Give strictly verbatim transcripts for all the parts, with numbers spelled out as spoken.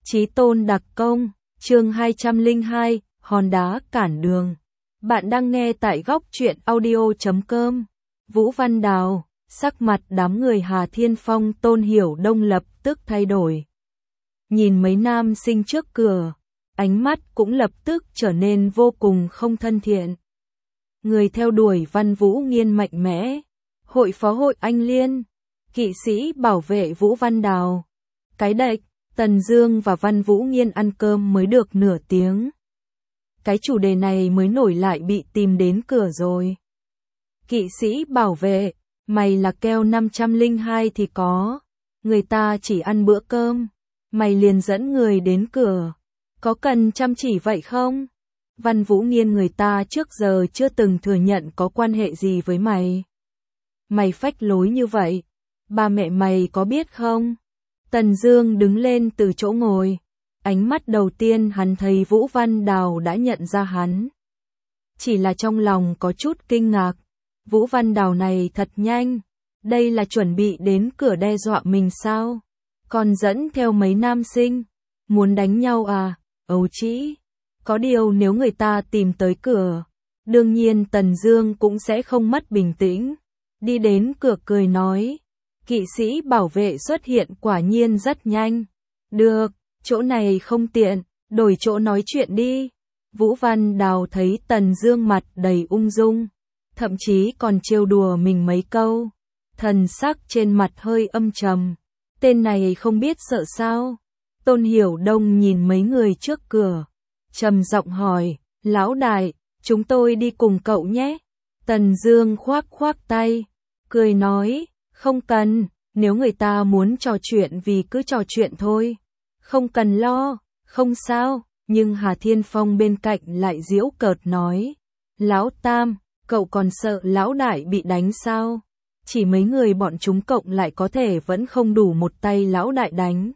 Chí tôn đặc công, chương hai trăm lẻ hai, hòn đá cản đường. Bạn đang nghe tại góc truyện audio chấm com. Vũ Văn Đào, sắc mặt đám người Hà Thiên Phong Tôn Hiểu Đông lập tức thay đổi. Nhìn mấy nam sinh trước cửa, ánh mắt cũng lập tức trở nên vô cùng không thân thiện. Người theo đuổi Văn Vũ Nghiên mạnh mẽ, hội phó hội Anh Liên, kỵ sĩ bảo vệ Vũ Văn Đào. Cái đệch, Tần Dương và Văn Vũ Nghiên ăn cơm mới được nửa tiếng. Cái chủ đề này mới nổi lại bị tìm đến cửa rồi. Kỵ sĩ bảo vệ, mày là keo năm trăm lẻ hai thì có, người ta chỉ ăn bữa cơm, mày liền dẫn người đến cửa, có cần chăm chỉ vậy không? Văn Vũ Nghiên người ta trước giờ chưa từng thừa nhận có quan hệ gì với mày. Mày phách lối như vậy, ba mẹ mày có biết không? Tần Dương đứng lên từ chỗ ngồi, ánh mắt đầu tiên hắn thấy Vũ Văn Đào đã nhận ra hắn. Chỉ là trong lòng có chút kinh ngạc, Vũ Văn Đào này thật nhanh, đây là chuẩn bị đến cửa đe dọa mình sao? Còn dẫn theo mấy nam sinh, muốn đánh nhau à? Ấu trĩ, có điều nếu người ta tìm tới cửa, đương nhiên Tần Dương cũng sẽ không mất bình tĩnh, đi đến cửa cười nói. Kỵ sĩ bảo vệ xuất hiện quả nhiên rất nhanh. Được, chỗ này không tiện, đổi chỗ nói chuyện đi. Vũ Văn Đào thấy Tần Dương mặt đầy ung dung, thậm chí còn trêu đùa mình mấy câu. Thần sắc trên mặt hơi âm trầm. Tên này không biết sợ sao? Tôn Hiểu Đông nhìn mấy người trước cửa, trầm giọng hỏi, lão đại, chúng tôi đi cùng cậu nhé. Tần Dương khoác khoác tay, cười nói, không cần, nếu người ta muốn trò chuyện vì cứ trò chuyện thôi. Không cần lo, không sao, nhưng Hà Thiên Phong bên cạnh lại giễu cợt nói. Lão Tam, cậu còn sợ lão đại bị đánh sao? Chỉ mấy người bọn chúng cộng lại có thể vẫn không đủ một tay lão đại đánh.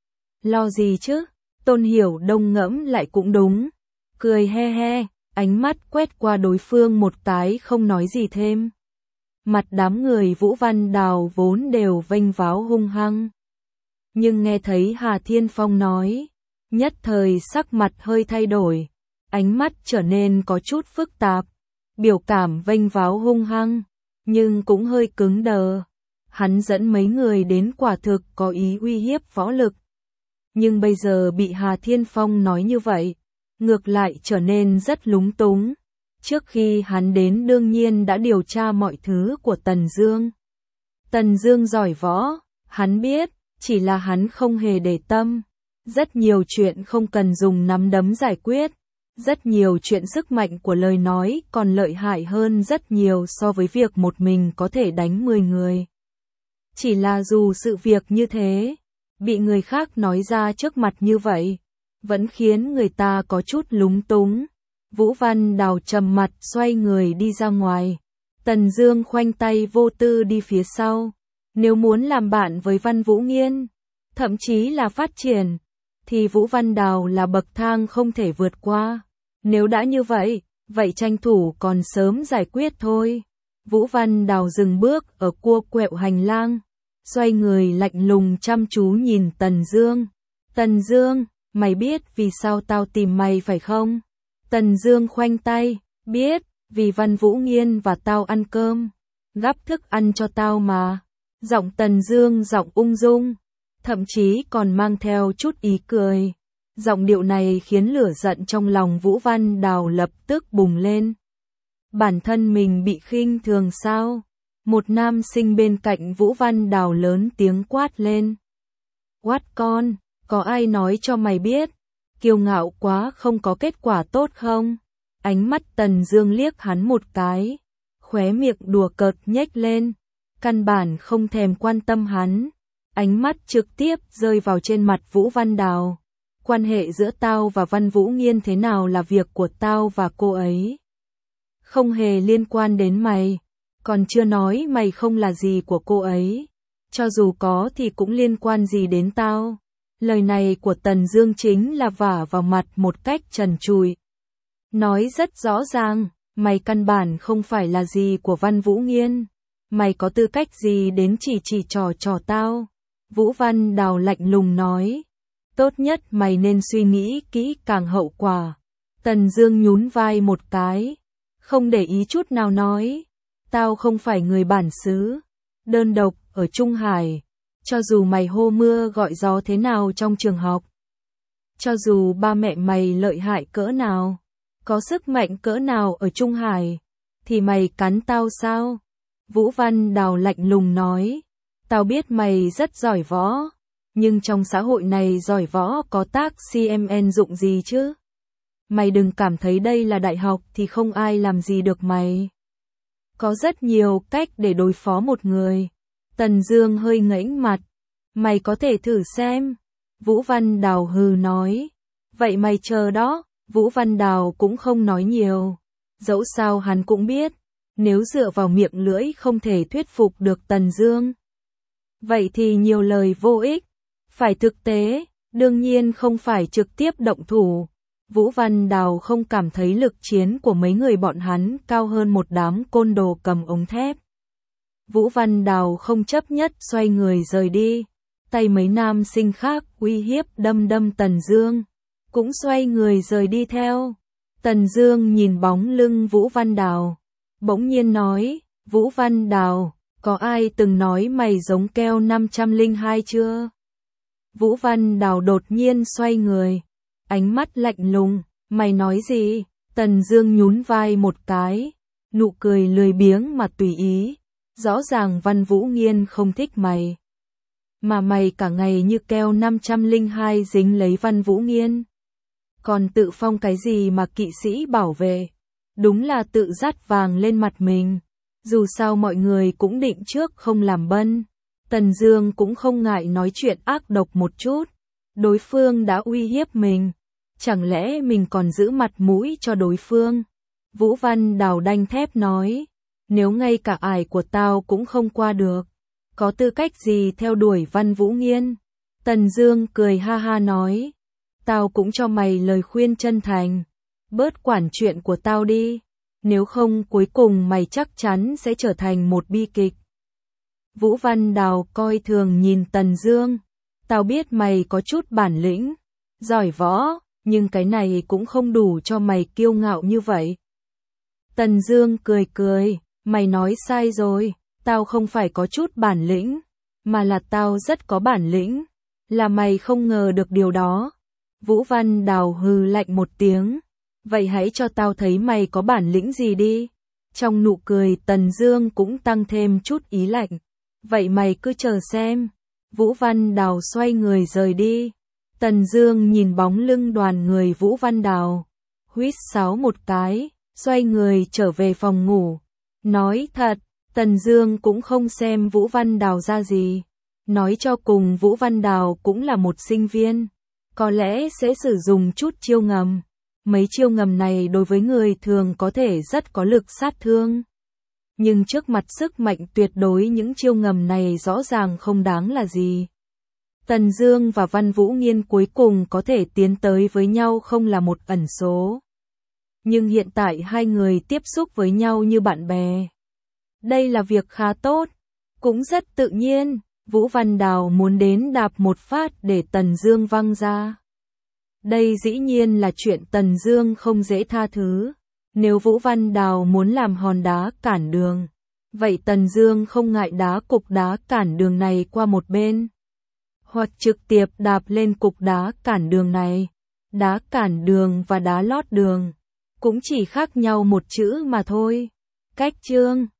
Lo gì chứ? Tôn Hiểu Đông ngẫm lại cũng đúng. Cười he he, ánh mắt quét qua đối phương một cái không nói gì thêm. Mặt đám người Vũ Văn Đào vốn đều vênh váo hung hăng. Nhưng nghe thấy Hà Thiên Phong nói, nhất thời sắc mặt hơi thay đổi, ánh mắt trở nên có chút phức tạp, biểu cảm vênh váo hung hăng, nhưng cũng hơi cứng đờ. Hắn dẫn mấy người đến quả thực có ý uy hiếp võ lực. Nhưng bây giờ bị Hà Thiên Phong nói như vậy, ngược lại trở nên rất lúng túng. Trước khi hắn đến đương nhiên đã điều tra mọi thứ của Tần Dương. Tần Dương giỏi võ, hắn biết, chỉ là hắn không hề để tâm. Rất nhiều chuyện không cần dùng nắm đấm giải quyết. Rất nhiều chuyện sức mạnh của lời nói còn lợi hại hơn rất nhiều so với việc một mình có thể đánh mười người. Chỉ là dù sự việc như thế, bị người khác nói ra trước mặt như vậy, vẫn khiến người ta có chút lúng túng. Vũ Văn Đào trầm mặt xoay người đi ra ngoài. Tần Dương khoanh tay vô tư đi phía sau. Nếu muốn làm bạn với Văn Vũ Nghiên, thậm chí là phát triển, thì Vũ Văn Đào là bậc thang không thể vượt qua. Nếu đã như vậy, vậy tranh thủ còn sớm giải quyết thôi. Vũ Văn Đào dừng bước ở cua quẹo hành lang, xoay người lạnh lùng chăm chú nhìn Tần Dương. Tần Dương, mày biết vì sao tao tìm mày phải không? Tần Dương khoanh tay, biết, vì Văn Vũ Nghiên và tao ăn cơm, gắp thức ăn cho tao mà. Giọng Tần Dương giọng ung dung, thậm chí còn mang theo chút ý cười. Giọng điệu này khiến lửa giận trong lòng Vũ Văn Đào lập tức bùng lên. Bản thân mình bị khinh thường sao? Một nam sinh bên cạnh Vũ Văn Đào lớn tiếng quát lên. Quát con, có ai nói cho mày biết? Kiêu ngạo quá không có kết quả tốt không? Ánh mắt Tần Dương liếc hắn một cái, khóe miệng đùa cợt nhếch lên, căn bản không thèm quan tâm hắn. Ánh mắt trực tiếp rơi vào trên mặt Vũ Văn Đào. Quan hệ giữa tao và Văn Vũ Nghiên thế nào là việc của tao và cô ấy. Không hề liên quan đến mày. Còn chưa nói mày không là gì của cô ấy. Cho dù có thì cũng liên quan gì đến tao. Lời này của Tần Dương chính là vả vào mặt một cách trần trụi. Nói rất rõ ràng, mày căn bản không phải là gì của Văn Vũ Nghiên. Mày có tư cách gì đến chỉ chỉ trò trò tao? Vũ Văn Đào lạnh lùng nói. Tốt nhất mày nên suy nghĩ kỹ càng hậu quả. Tần Dương nhún vai một cái, không để ý chút nào nói, tao không phải người bản xứ, đơn độc ở Trung Hải, cho dù mày hô mưa gọi gió thế nào trong trường học, cho dù ba mẹ mày lợi hại cỡ nào, có sức mạnh cỡ nào ở Trung Hải, thì mày cắn tao sao? Vũ Văn Đào lạnh lùng nói, tao biết mày rất giỏi võ, nhưng trong xã hội này giỏi võ có tác xê em en dụng gì chứ? Mày đừng cảm thấy đây là đại học thì không ai làm gì được mày. Có rất nhiều cách để đối phó một người. Tần Dương hơi ngẩng mặt, mày có thể thử xem. Vũ Văn Đào hừ nói, vậy mày chờ đó. Vũ Văn Đào cũng không nói nhiều, dẫu sao hắn cũng biết, nếu dựa vào miệng lưỡi không thể thuyết phục được Tần Dương, vậy thì nhiều lời vô ích, phải thực tế, đương nhiên không phải trực tiếp động thủ. Vũ Văn Đào không cảm thấy lực chiến của mấy người bọn hắn cao hơn một đám côn đồ cầm ống thép. Vũ Văn Đào không chấp nhất xoay người rời đi, tay mấy nam sinh khác uy hiếp đâm đâm Tần Dương, cũng xoay người rời đi theo. Tần Dương nhìn bóng lưng Vũ Văn Đào, bỗng nhiên nói, Vũ Văn Đào, có ai từng nói mày giống Keo năm trăm lẻ hai chưa? Vũ Văn Đào đột nhiên xoay người, ánh mắt lạnh lùng, mày nói gì? Tần Dương nhún vai một cái, nụ cười lười biếng mà tùy ý, rõ ràng Văn Vũ Nghiên không thích mày. Mà mày cả ngày như Keo năm trăm lẻ hai dính lấy Văn Vũ Nghiên. Còn tự phong cái gì mà kỵ sĩ bảo vệ, đúng là tự dắt vàng lên mặt mình. Dù sao mọi người cũng định trước không làm bân, Tần Dương cũng không ngại nói chuyện ác độc một chút. Đối phương đã uy hiếp mình, chẳng lẽ mình còn giữ mặt mũi cho đối phương? Vũ Văn Đào đanh thép nói, nếu ngay cả ải của tao cũng không qua được, có tư cách gì theo đuổi Văn Vũ Nghiên? Tần Dương cười ha ha nói, tao cũng cho mày lời khuyên chân thành, bớt quản chuyện của tao đi, nếu không cuối cùng mày chắc chắn sẽ trở thành một bi kịch. Vũ Văn Đào coi thường nhìn Tần Dương, tao biết mày có chút bản lĩnh, giỏi võ, nhưng cái này cũng không đủ cho mày kiêu ngạo như vậy. Tần Dương cười cười, mày nói sai rồi, tao không phải có chút bản lĩnh, mà là tao rất có bản lĩnh, là mày không ngờ được điều đó. Vũ Văn Đào hừ lạnh một tiếng, vậy hãy cho tao thấy mày có bản lĩnh gì đi. Trong nụ cười Tần Dương cũng tăng thêm chút ý lạnh, vậy mày cứ chờ xem. Vũ Văn Đào xoay người rời đi. Tần Dương nhìn bóng lưng đoàn người Vũ Văn Đào, huýt sáo một cái, xoay người trở về phòng ngủ. Nói thật, Tần Dương cũng không xem Vũ Văn Đào ra gì. Nói cho cùng Vũ Văn Đào cũng là một sinh viên, có lẽ sẽ sử dụng chút chiêu ngầm. Mấy chiêu ngầm này đối với người thường có thể rất có lực sát thương. Nhưng trước mặt sức mạnh tuyệt đối những chiêu ngầm này rõ ràng không đáng là gì. Tần Dương và Văn Vũ Nghiên cuối cùng có thể tiến tới với nhau không là một ẩn số. Nhưng hiện tại hai người tiếp xúc với nhau như bạn bè. Đây là việc khá tốt, cũng rất tự nhiên. Vũ Văn Đào muốn đến đạp một phát để Tần Dương văng ra. Đây dĩ nhiên là chuyện Tần Dương không dễ tha thứ. Nếu Vũ Văn Đào muốn làm hòn đá cản đường, vậy Tần Dương không ngại đá cục đá cản đường này qua một bên, hoặc trực tiếp đạp lên cục đá cản đường này. Đá cản đường và đá lót đường cũng chỉ khác nhau một chữ mà thôi. Cách chương